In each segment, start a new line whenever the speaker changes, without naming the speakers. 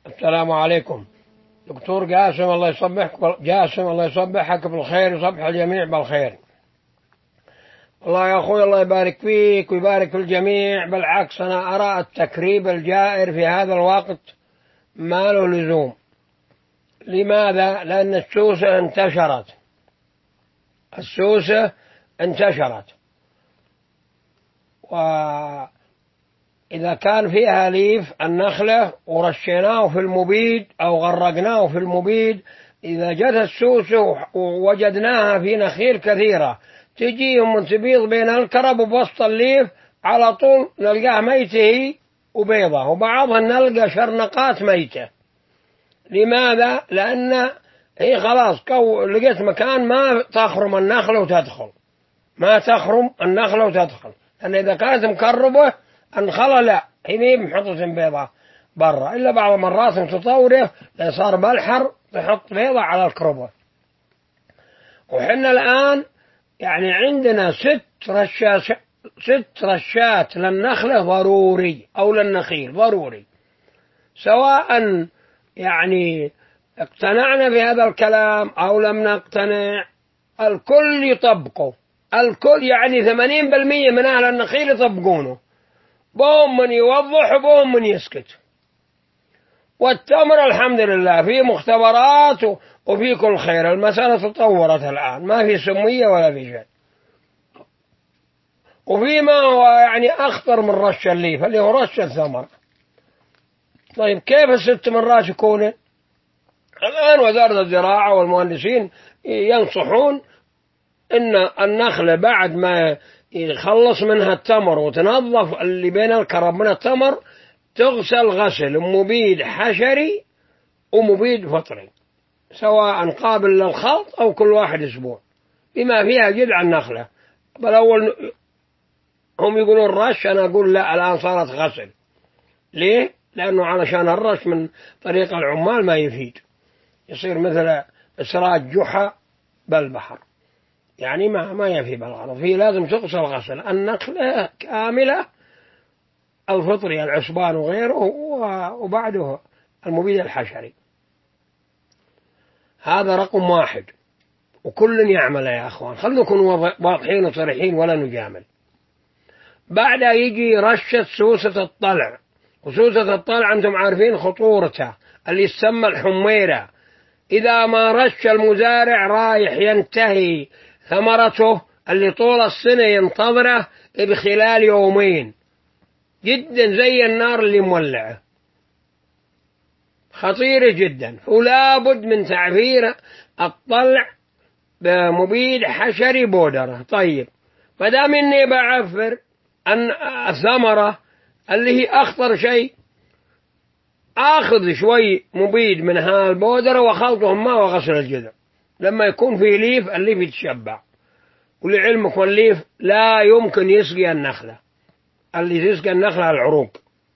السلام عليكم. دكتور جاسم الله يصبحك بالخير، يصبح الجميع بالخير. والله يا أخوي الله يبارك فيك ويبارك في الجميع. بالعكس أنا أرى التكريب الجائر في هذا الوقت ما له لزوم. لماذا؟ لأن السوسة انتشرت، وإذا كان فيها ليف النخلة ورشيناه في المبيد أو غرقناه في المبيد، إذا جت السوسة ووجدناها في نخيل كثيرة تجيهم من تبيض بين الكرب وبسط الليف، على طول نلقاه ميته وبيضة، وبعضها نلقى شرنقات ميتة. لماذا؟ لأن هي خلاص لقيت مكان ما تخرم النخلة وتدخل. لأن إذا كانت مكربة النخلة لا، هي محطة بيضة برا، إلا بعض المرات متطورة صار بالحر تحط بيضة على الكربة. وحنا الآن يعني عندنا 6 رشات للنخلة ضروري أو للنخيل ضروري، سواء يعني اقتنعنا بهذا الكلام أو لم نقتنع. الكل يطبقه، الكل يعني 80% من أهل النخيل يطبقونه، بهم من يوضح وبهم من يسكت. والتمر الحمد لله في مختبرات وفي كل خير، المسألة تطورت الآن، ما في سمية ولا في شيء. وفيما هو يعني أخطر من رش الليف اللي هو رش الثمر. طيب كيف ال6 مرات يكون؟ الآن وزارة الزراعة والمهندسين ينصحون إن النخلة بعد ما يخلص منها التمر وتنظف اللي بين الكرب من التمر تغسل غسل مبيد حشري ومبيد فطري، سواء قابل للخلط أو كل واحد أسبوع، بما فيها جذع النخلة. بالأول هم يقولون رش، أنا أقول لا، الآن صارت غسل. ليه؟ لأنه علشان الرش من طريق العمال ما يفيد، يصير مثل إسراج جحا بالبحر، يعني ما يفي بالغلط. فيه لازم تغسل غسل النخلة كاملة، الفطري العصبان وغيره، وبعده المبيد الحشري. هذا رقم 1، وكل يعمل يا أخوان، خلنا نكون واضحين وصريحين ولا نجامل. بعدها يجي رشة سوسة الطلع، وسوسة الطلع أنتم عارفين خطورتها، اللي يسمى الحميرة. إذا ما رش المزارع رايح ينتهي ثمرته اللي طول السنة ينتظره بخلال يومين، جدا زي النار اللي مولعه، خطيرة جدا. ولا بد من تعفير الطلع بمبيد حشري بودرة. طيب ما دام إني بعفر الثمرة اللي هي أخطر شيء، آخذ شوي مبيد من هالبودرة وخلطهم ماء وغسل الجذع. لما يكون في ليف الليف يتشبع، ولعلمك والليف لا يمكن يسقي النخلة، اللي يسقي النخلة العروق.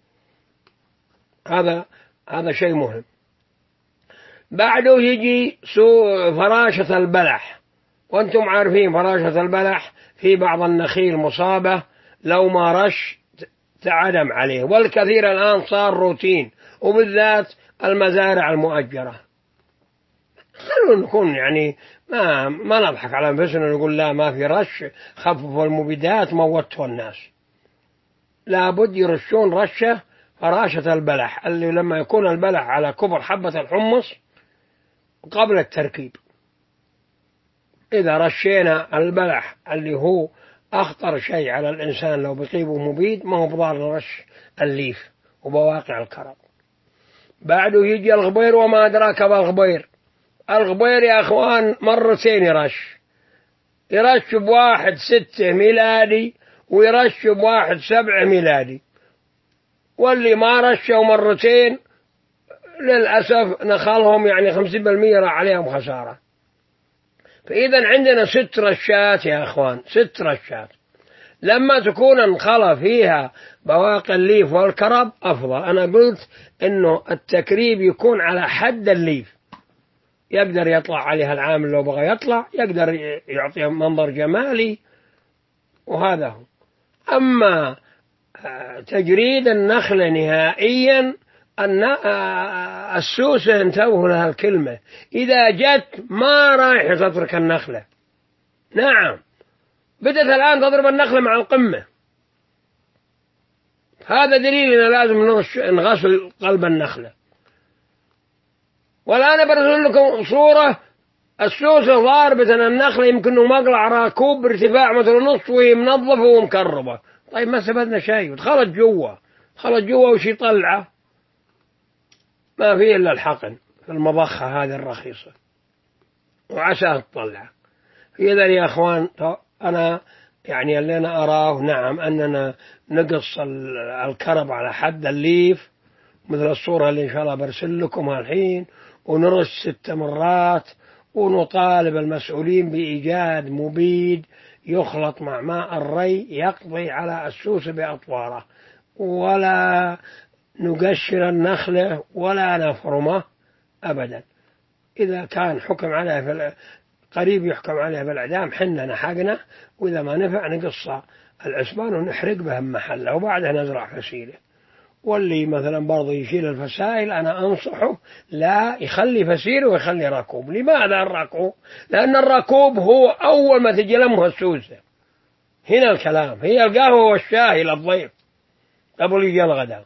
هذا شيء مهم. بعده يجي فراشة البلح، وانتم عارفين فراشة البلح في بعض النخيل مصابة، لو ما رش تعدم عليه، والكثير الآن صار روتين، وبالذات المزارع المؤجرة. خلونا نكون يعني ما نضحك على أنفسنا نقول لا ما في رش، خففوا المبيدات موتوا الناس. لابد يرشون رشة فراشة البلح، اللي لما يكون البلح على كبر حبة الحمص قبل التركيب. إذا رشينا البلح اللي هو أخطر شيء على الإنسان لو بيطيبه مبيد، ما هو بضار رش الليف وبواقع الكرم. بعده يجي الغبير، وما أدراك بالغبير. الغبير يا أخوان مرتين يرش بواحد 6 ميلادي ويرش بواحد 7 ميلادي، واللي ما رشوا مرتين للأسف نخلهم يعني 50% راح عليهم خسارة. فإذا عندنا 6 رشات يا أخوان، 6 رشات. لما تكون انخلى فيها بواقي الليف والكرب أفضل. أنا قلت إنه التكريب يكون على حد الليف، يقدر يطلع عليها العامل لو بغى يطلع، يقدر يعطي منظر جمالي، وهذا هو. أما تجريد النخل نهائيا أن السوسة انتبهوا لها الكلمة، إذا جت ما رايح تترك النخلة. نعم، بدأت الآن تضرب النخلة مع القمة. هذا دليل أن لازم نغسل قلب النخلة. والآن برسل لكم صورة السوسة ضاربة النخلة، يمكن مقلع راكوب بارتفاع مثل نص وهي منظفة ومكربة. طيب ما استفدنا شيء، ودخلت جوا وش يطلعه؟ ما فيه إلا الحقن في المضخة هذه الرخيصة، وعساه تطلعه. إذا يا أخوان أنا يعني اللي أنا أراه نعم أننا نقص الكرب على حد الليف مثل الصورة اللي إن شاء الله برسل لكم الحين، ونرش 6 مرات، ونطالب المسؤولين بإيجاد مبيد يخلط مع ماء الري يقضي على السوس بأطواره، ولا نقشر النخلة ولا نفرمه أبدا. إذا كان حكم عليه قريب يحكم عليه بالإعدام حنا نحقنا، وإذا ما نفع نقص العسبان ونحرق به محله، وبعدها نزرع فسيله. واللي مثلا برضه يشيل الفسائل أنا أنصحه لا يخلي فسيله ويخلي راكوب. لماذا الراكوب؟ لأن الراكوب هو أول ما تجي لمه السوسة. هنا الكلام، هي القهوة والشاي للضيف قبل يجي الغداء.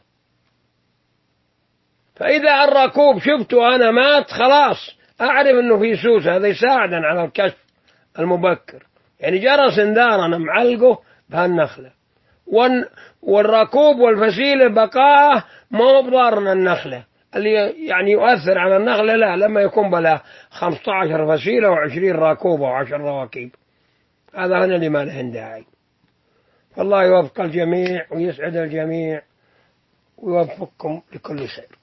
فإذا الراكوب شفته أنا مات خلاص أعرف أنه في سوسة، هذا يساعدنا على الكشف المبكر. يعني جرس انذار أنا معلقه بهالنخلة، والراكوب والفسيلة بقاه ما هو بضارنا النخلة اللي يعني يؤثر على النخلة، لا، لما يكون بلا 15 فسيلة و20 راكوبة و10 رواكيب، هذا هنا اللي ما له داعي. فالله يوفق الجميع ويسعد الجميع ويوفقكم لكل خير.